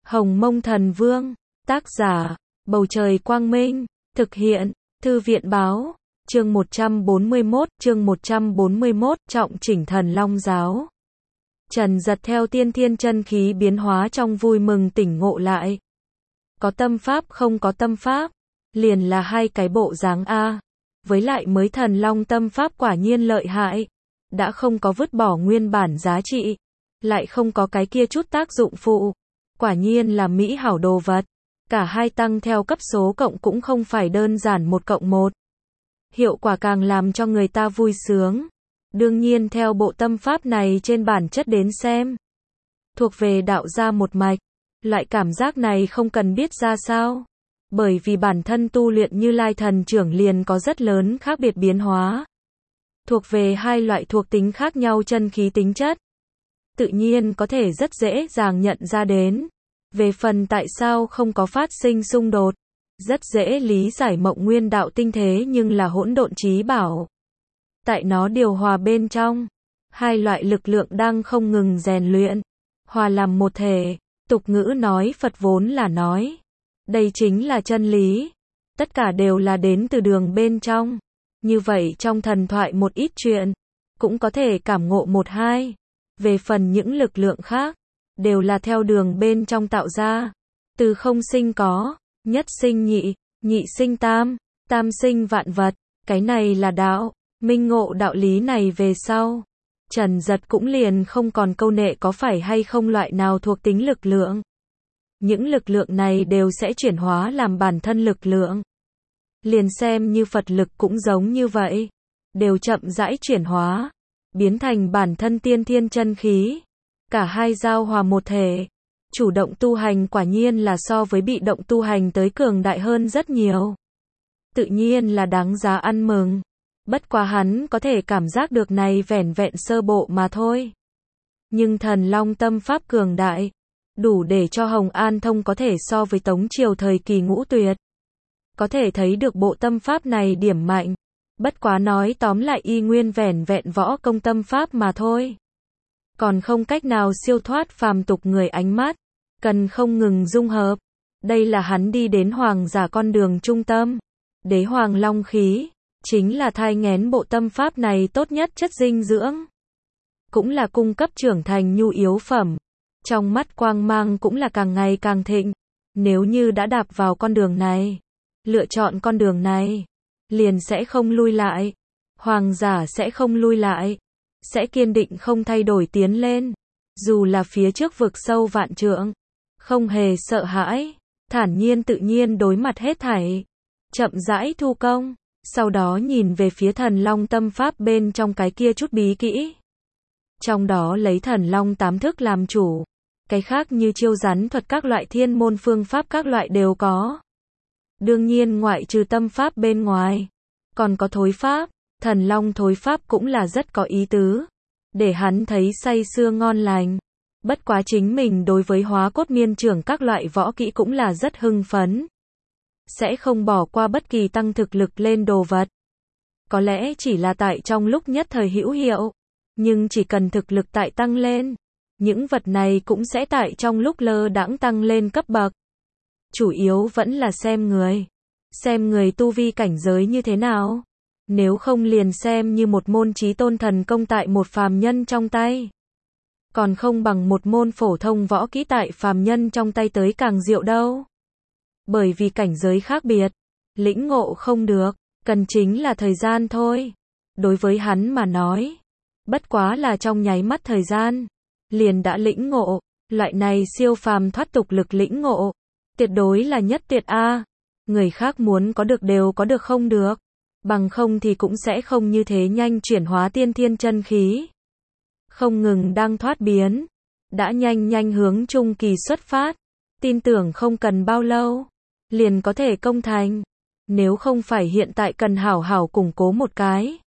Hồng Mông Thần Vương, tác giả, Bầu Trời Quang Minh, thực hiện, Thư viện Báo, chương 141, trọng chỉnh Thần Long Giáo. Trần Giật theo tiên thiên chân khí biến hóa trong vui mừng tỉnh ngộ lại. Có tâm pháp không có tâm pháp, liền là hai cái bộ dáng A. Với lại mới Thần Long tâm pháp quả nhiên lợi hại, đã không có vứt bỏ nguyên bản giá trị, lại không có cái kia chút tác dụng phụ. Quả nhiên là mỹ hảo đồ vật. Cả hai tăng theo cấp số cộng cũng không phải đơn giản 1+1. Hiệu quả càng làm cho người ta vui sướng. Đương nhiên theo bộ tâm pháp này trên bản chất đến xem, thuộc về đạo gia một mạch. Loại cảm giác này không cần biết ra sao. Bởi vì bản thân tu luyện Như Lai thần trưởng liền có rất lớn khác biệt biến hóa. Thuộc về hai loại thuộc tính khác nhau chân khí tính chất. Tự nhiên có thể rất dễ dàng nhận ra đến. Về phần tại sao không có phát sinh xung đột, rất dễ lý giải Mộng Nguyên đạo tinh thế nhưng là hỗn độn chí bảo. Tại nó điều hòa bên trong, hai loại lực lượng đang không ngừng rèn luyện, hòa làm một thể. Tục ngữ nói Phật vốn là nói. Đây chính là chân lý. Tất cả đều là đến từ đường bên trong. Như vậy trong thần thoại một ít chuyện, cũng có thể cảm ngộ một hai. Về phần những lực lượng khác, đều là theo đường bên trong tạo ra. Từ không sinh có, nhất sinh nhị, nhị sinh tam, tam sinh vạn vật. Cái này là đạo. Minh ngộ đạo lý này về sau, Trần Giật cũng liền không còn câu nệ có phải hay không loại nào thuộc tính lực lượng. Những lực lượng này đều sẽ chuyển hóa làm bản thân lực lượng. Liền xem như Phật lực cũng giống như vậy. Đều chậm rãi chuyển hóa, biến thành bản thân tiên thiên chân khí. Cả hai giao hòa một thể. Chủ động tu hành quả nhiên là so với bị động tu hành tới cường đại hơn rất nhiều. Tự nhiên là đáng giá ăn mừng. Bất quá hắn có thể cảm giác được này vẻn vẹn sơ bộ mà thôi. Nhưng Thần Long tâm pháp cường đại, đủ để cho Hồng An Thông có thể so với Tống Triều thời kỳ Ngũ Tuyệt. Có thể thấy được bộ tâm pháp này điểm mạnh. Bất quá nói tóm lại y nguyên vẻn vẹn võ công tâm pháp mà thôi. Còn không cách nào siêu thoát phàm tục người ánh mắt. Cần không ngừng dung hợp. Đây là hắn đi đến hoàng giả con đường trung tâm. Đế hoàng long khí, chính là thai nghén bộ tâm pháp này tốt nhất chất dinh dưỡng. Cũng là cung cấp trưởng thành nhu yếu phẩm. Trong mắt quang mang cũng là càng ngày càng thịnh. Nếu như đã đạp vào con đường này, lựa chọn con đường này, liền sẽ không lui lại. Hoàng giả sẽ không lui lại. Sẽ kiên định không thay đổi tiến lên. Dù là phía trước vực sâu vạn trượng. Không hề sợ hãi. Thản nhiên tự nhiên đối mặt hết thảy. Chậm rãi thu công. Sau đó nhìn về phía Thần Long tâm pháp bên trong cái kia chút bí kỹ. Trong đó lấy Thần Long 8 thức làm chủ. Cái khác như chiêu rắn thuật các loại thiên môn phương pháp các loại đều có. Đương nhiên ngoại trừ tâm pháp bên ngoài, còn có thối pháp. Thần Long thối pháp cũng là rất có ý tứ. Để hắn thấy say sưa ngon lành. Bất quá chính mình đối với hóa cốt miên trưởng các loại võ kỹ cũng là rất hưng phấn. Sẽ không bỏ qua bất kỳ tăng thực lực lên đồ vật. Có lẽ chỉ là tại trong lúc nhất thời hữu hiệu. Nhưng chỉ cần thực lực tại tăng lên, những vật này cũng sẽ tại trong lúc lơ đãng tăng lên cấp bậc. Chủ yếu vẫn là xem người. Xem người tu vi cảnh giới như thế nào. Nếu không liền xem như một môn chí tôn thần công tại một phàm nhân trong tay. Còn không bằng một môn phổ thông võ kỹ tại phàm nhân trong tay tới càng diệu đâu. Bởi vì cảnh giới khác biệt, lĩnh ngộ không được, cần chính là thời gian thôi. Đối với hắn mà nói, bất quá là trong nháy mắt thời gian, liền đã lĩnh ngộ. Loại này siêu phàm thoát tục lực lĩnh ngộ, tuyệt đối là nhất tuyệt A. Người khác muốn có được đều có được không được. Bằng không thì cũng sẽ không như thế nhanh chuyển hóa tiên thiên chân khí. Không ngừng đang thoát biến. Đã nhanh hướng trung kỳ xuất phát. Tin tưởng không cần bao lâu, liền có thể công thành. Nếu không phải hiện tại cần hảo hảo củng cố một cái,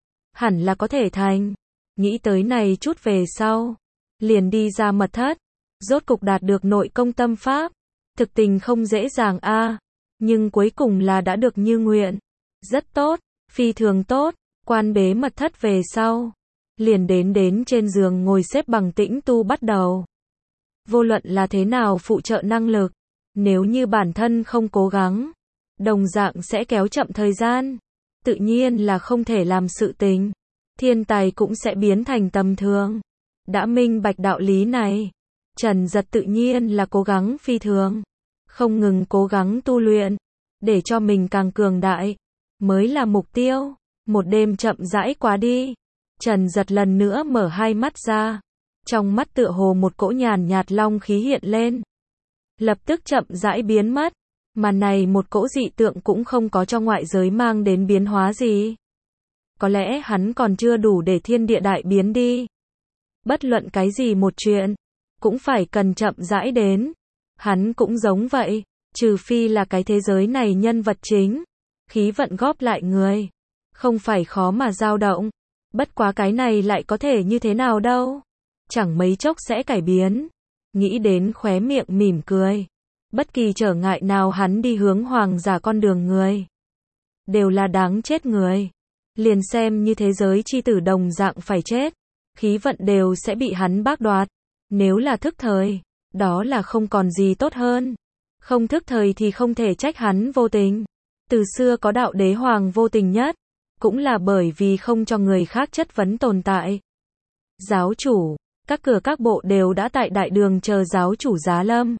hẳn là có thể thành. Nghĩ tới này chút về sau, liền đi ra mật thất. Rốt cục đạt được nội công tâm pháp. Thực tình không dễ dàng a, nhưng cuối cùng là đã được như nguyện. Rất tốt, phi thường tốt. Quan bế mật thất về sau, liền đến trên giường ngồi xếp bằng tĩnh tu bắt đầu. Vô luận là thế nào phụ trợ năng lực, nếu như bản thân không cố gắng, đồng dạng sẽ kéo chậm thời gian. Tự nhiên là không thể làm sự tình. Thiên tài cũng sẽ biến thành tầm thường. Đã minh bạch đạo lý này, Trần Giật tự nhiên là cố gắng phi thường. Không ngừng cố gắng tu luyện, để cho mình càng cường đại, mới là mục tiêu. Một đêm chậm rãi qua đi, Trần Giật lần nữa mở hai mắt ra. Trong mắt tựa hồ một cỗ nhàn nhạt long khí hiện lên. Lập tức chậm rãi biến mất. Mà này một cỗ dị tượng cũng không có cho ngoại giới mang đến biến hóa gì. Có lẽ hắn còn chưa đủ để thiên địa đại biến đi. Bất luận cái gì một chuyện, cũng phải cần chậm rãi đến. Hắn cũng giống vậy, trừ phi là cái thế giới này nhân vật chính, khí vận góp lại người, không phải khó mà dao động. Bất quá cái này lại có thể như thế nào đâu. Chẳng mấy chốc sẽ cải biến. Nghĩ đến khóe miệng mỉm cười. Bất kỳ trở ngại nào hắn đi hướng hoàng giả con đường người, đều là đáng chết người. Liền xem như thế giới chi tử đồng dạng phải chết, khí vận đều sẽ bị hắn bác đoạt. Nếu là thức thời, đó là không còn gì tốt hơn. Không thức thời thì không thể trách hắn vô tình. Từ xưa có đạo đế hoàng vô tình nhất, cũng là bởi vì không cho người khác chất vấn tồn tại. Giáo chủ, các cửa các bộ đều đã tại đại đường chờ giáo chủ giá lâm.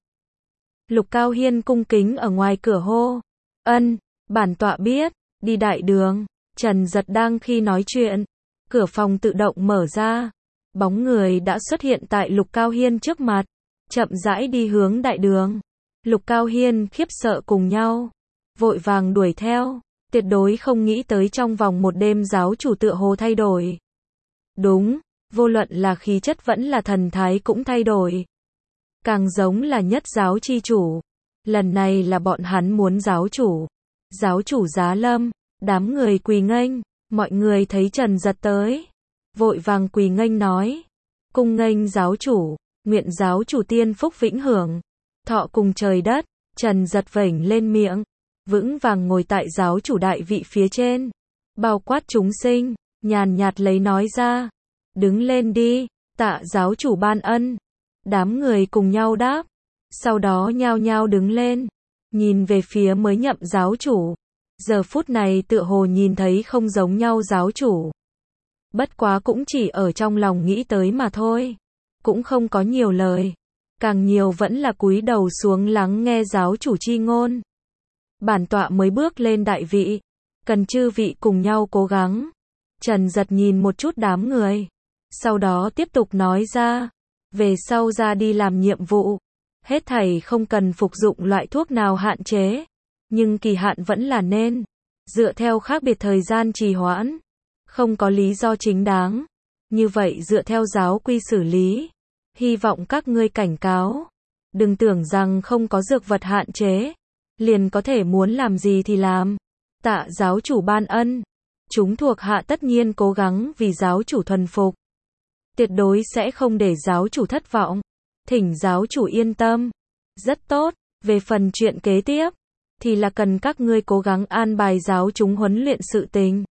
Lục Cao Hiên cung kính ở ngoài cửa hô. Ân, bản tọa biết, đi đại đường. Trần Giật đang khi nói chuyện, cửa phòng tự động mở ra. Bóng người đã xuất hiện tại Lục Cao Hiên trước mặt, chậm rãi đi hướng đại đường. Lục Cao Hiên khiếp sợ cùng nhau, vội vàng đuổi theo, tuyệt đối không nghĩ tới trong vòng một đêm giáo chủ tựa hồ thay đổi. Đúng, vô luận là khí chất vẫn là thần thái cũng thay đổi. Càng giống là nhất giáo chi chủ. Lần này là bọn hắn muốn giáo chủ. Giáo chủ giá lâm, đám người quỳ nghênh, mọi người thấy Trần Giật tới, vội vàng quỳ nghênh nói. Cung nghênh giáo chủ, nguyện giáo chủ tiên phúc vĩnh hưởng, thọ cùng trời đất. Trần Giật vểnh lên miệng, vững vàng ngồi tại giáo chủ đại vị phía trên, bao quát chúng sinh, nhàn nhạt lấy nói ra. Đứng lên đi, tạ giáo chủ ban ân. Đám người cùng nhau đáp, sau đó nhao nhao đứng lên, nhìn về phía mới nhậm giáo chủ. Giờ phút này tựa hồ nhìn thấy không giống nhau giáo chủ. Bất quá cũng chỉ ở trong lòng nghĩ tới mà thôi, cũng không có nhiều lời, càng nhiều vẫn là cúi đầu xuống lắng nghe giáo chủ chi ngôn. Bản tọa mới bước lên đại vị, cần chư vị cùng nhau cố gắng. Trần Giật nhìn một chút đám người, sau đó tiếp tục nói ra. Về sau ra đi làm nhiệm vụ, hết thảy không cần phục dụng loại thuốc nào hạn chế, nhưng kỳ hạn vẫn là nên dựa theo khác biệt thời gian trì hoãn, không có lý do chính đáng. Như vậy dựa theo giáo quy xử lý. Hy vọng các ngươi cảnh cáo, đừng tưởng rằng không có dược vật hạn chế, liền có thể muốn làm gì thì làm. Tạ giáo chủ ban ân, chúng thuộc hạ tất nhiên cố gắng vì giáo chủ thuần phục. Tuyệt đối sẽ không để giáo chủ thất vọng. Thỉnh giáo chủ yên tâm. Rất tốt, về phần chuyện kế tiếp, thì là cần các ngươi cố gắng an bài giáo chúng huấn luyện sự tình.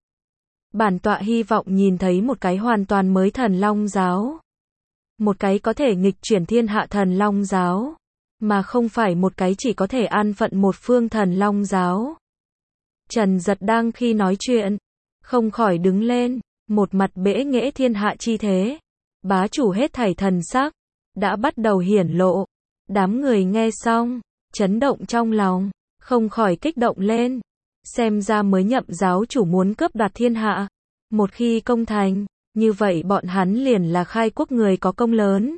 Bản tọa hy vọng nhìn thấy một cái hoàn toàn mới thần long giáo. Một cái có thể nghịch chuyển thiên hạ thần long giáo, mà không phải một cái chỉ có thể an phận một phương thần long giáo. Trần Giật đang khi nói chuyện, không khỏi đứng lên, một mặt bẽ nghễ thiên hạ chi thế. Bá chủ hết thảy thần sắc, đã bắt đầu hiển lộ. Đám người nghe xong, chấn động trong lòng, không khỏi kích động lên. Xem ra mới nhậm giáo chủ muốn cướp đoạt thiên hạ. Một khi công thành, như vậy bọn hắn liền là khai quốc người có công lớn.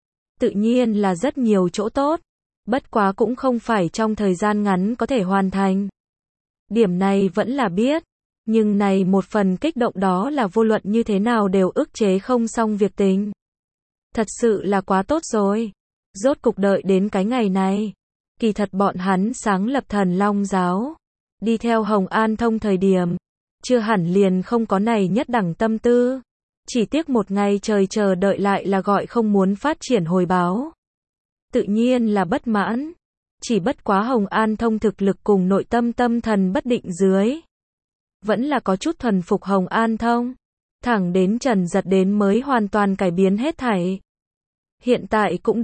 Tự nhiên là rất nhiều chỗ tốt, bất quá cũng không phải trong thời gian ngắn có thể hoàn thành. Điểm này vẫn là biết, nhưng này một phần kích động đó là vô luận như thế nào đều ức chế không xong việc tình. Thật sự là quá tốt rồi. Rốt cục đợi đến cái ngày này. Kỳ thật bọn hắn sáng lập thần long giáo, đi theo Hồng An Thông thời điểm, chưa hẳn liền không có này nhất đẳng tâm tư. Chỉ tiếc một ngày trời chờ đợi lại là gọi không muốn phát triển hồi báo. Tự nhiên là bất mãn. Chỉ bất quá Hồng An Thông thực lực cùng nội tâm tâm thần bất định dưới, vẫn là có chút thuần phục Hồng An Thông. Thẳng đến Trần Giật đến mới hoàn toàn cải biến hết thảy. hiện tại cũng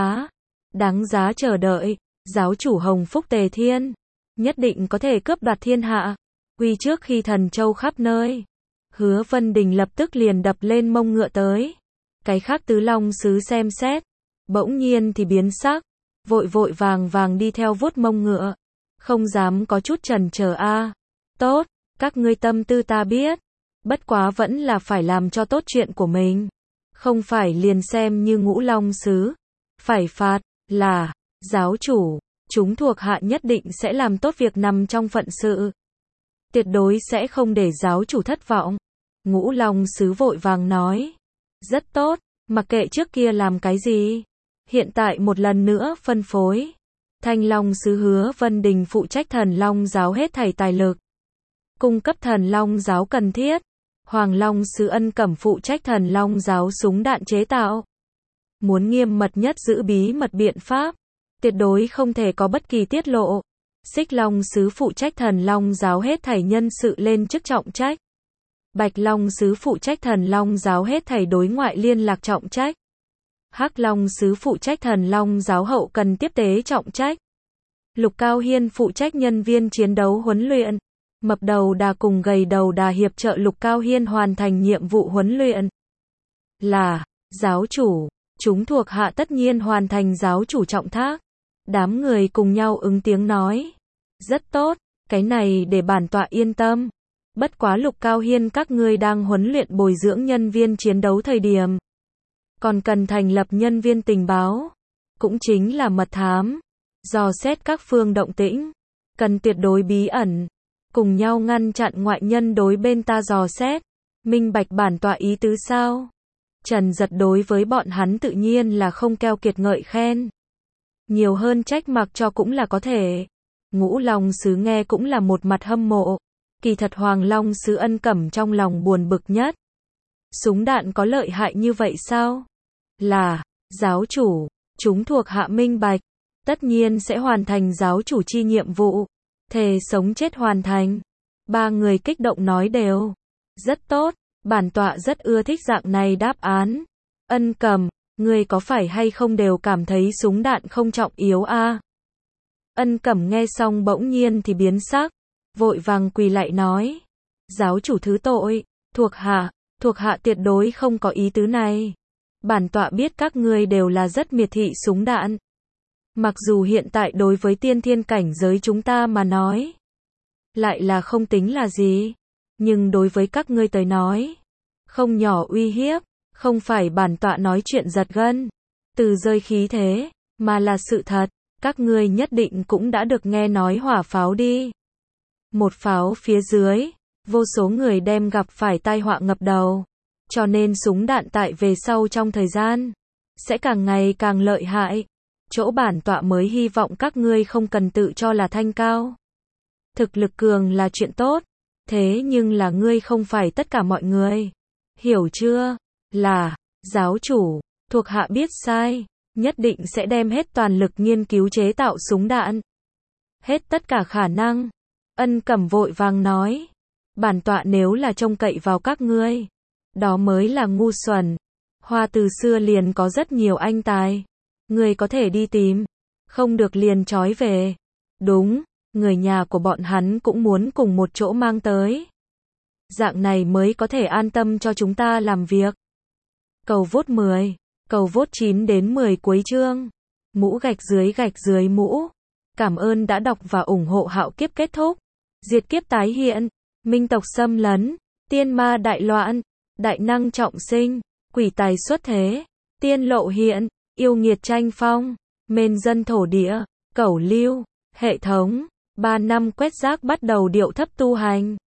đáng giá chờ đợi. Giáo chủ Hồng Phúc Tề Thiên, nhất định có thể cướp đoạt thiên hạ, uy trước khi thần châu khắp nơi. Hứa Vân Đình lập tức liền đập lên mông ngựa tới. Cái khác Tứ Long sứ xem xét, bỗng nhiên thì biến sắc, vội vội vàng đi theo vuốt mông ngựa, không dám có chút chần chờ a. Tốt, các ngươi tâm tư ta biết, bất quá vẫn là phải làm cho tốt chuyện của mình, không phải liền xem như Ngũ Long sứ, phải phạt, là, giáo chủ, chúng thuộc hạ nhất định sẽ làm tốt việc nằm trong phận sự. Tuyệt đối sẽ không để giáo chủ thất vọng. Ngũ Long sứ vội vàng nói. Rất tốt, mặc kệ trước kia làm cái gì. Hiện tại một lần nữa phân phối. Thanh Long sứ Hứa Vân Đình phụ trách Thần Long giáo hết thảy tài lực, cung cấp Thần Long giáo cần thiết. Hoàng Long sứ Ân Cẩm phụ trách Thần Long giáo súng đạn chế tạo. Muốn nghiêm mật nhất giữ bí mật biện pháp, tuyệt đối không thể có bất kỳ tiết lộ. Xích Long sứ phụ trách Thần Long giáo hết thảy nhân sự lên chức trọng trách. Bạch Long sứ phụ trách Thần Long giáo hết thảy đối ngoại liên lạc trọng trách. Hắc Long sứ phụ trách Thần Long giáo hậu cần tiếp tế trọng trách. Lục Cao Hiên phụ trách nhân viên chiến đấu huấn luyện. Mập Đầu Đà cùng Gầy Đầu Đà hiệp trợ Lục Cao Hiên hoàn thành nhiệm vụ huấn luyện. Là, giáo chủ, chúng thuộc hạ tất nhiên hoàn thành giáo chủ trọng thác. Đám người cùng nhau ứng tiếng nói. Rất tốt, cái này để bản tọa yên tâm. Bất quá Lục Cao Hiên các ngươi đang huấn luyện bồi dưỡng nhân viên chiến đấu thời điểm, còn cần thành lập nhân viên tình báo, cũng chính là mật thám, dò xét các phương động tĩnh, cần tuyệt đối bí ẩn, cùng nhau ngăn chặn ngoại nhân đối bên ta dò xét. Minh bạch bản tọa ý tứ sao? Trần Giật đối với bọn hắn tự nhiên là không keo kiệt ngợi khen. Nhiều hơn trách mặc cho cũng là có thể. Ngũ Long sứ nghe cũng là một mặt hâm mộ. Kỳ thật Hoàng Long sứ Ân Cẩm trong lòng buồn bực nhất. Súng đạn có lợi hại như vậy sao? Là, giáo chủ, chúng thuộc hạ minh bạch, tất nhiên sẽ hoàn thành giáo chủ chi nhiệm vụ, thề sống chết hoàn thành. Ba người kích động nói đều. Rất tốt, bản tọa rất ưa thích dạng này đáp án. Ân Cẩm, ngươi có phải hay không đều cảm thấy súng đạn không trọng yếu a? Ân Cẩm nghe xong bỗng nhiên thì biến sắc, vội vàng quỳ lại nói. Giáo chủ thứ tội, thuộc hạ tuyệt đối không có ý tứ này. Bản tọa biết các ngươi đều là rất miệt thị súng đạn. Mặc dù hiện tại đối với tiên thiên cảnh giới chúng ta mà nói, lại là không tính là gì. Nhưng đối với các ngươi tới nói, không nhỏ uy hiếp, không phải bản tọa nói chuyện giật gân, từ rơi khí thế, mà là sự thật. Các ngươi nhất định cũng đã được nghe nói hỏa pháo đi. Một pháo phía dưới, vô số người đem gặp phải tai họa ngập đầu. Cho nên súng đạn tại về sau trong thời gian, sẽ càng ngày càng lợi hại. Chỗ bản tọa mới hy vọng các ngươi không cần tự cho là thanh cao. Thực lực cường là chuyện tốt, thế nhưng là ngươi không phải tất cả mọi người. Hiểu chưa? Là, giáo chủ, thuộc hạ biết sai, nhất định sẽ đem hết toàn lực nghiên cứu chế tạo súng đạn. Hết tất cả khả năng. Ân Cẩm vội vàng nói. Bản tọa nếu là trông cậy vào các ngươi, đó mới là ngu xuẩn. Hoa từ xưa liền có rất nhiều anh tài. Ngươi có thể đi tìm, không được liền trói về. Đúng, người nhà của bọn hắn cũng muốn cùng một chỗ mang tới. Dạng này mới có thể an tâm cho chúng ta làm việc. Cầu vote 10, cầu vote 9 đến 10 cuối chương. Mũ gạch dưới mũ. Cảm ơn đã đọc và ủng hộ Hạo Kiếp kết thúc. Diệt kiếp tái hiện, minh tộc xâm lấn, tiên ma đại loạn, đại năng trọng sinh, quỷ tài xuất thế, tiên lộ hiện, yêu nghiệt tranh phong, mên dân thổ địa, cẩu lưu, hệ thống, 3 năm quét rác bắt đầu điệu thấp tu hành.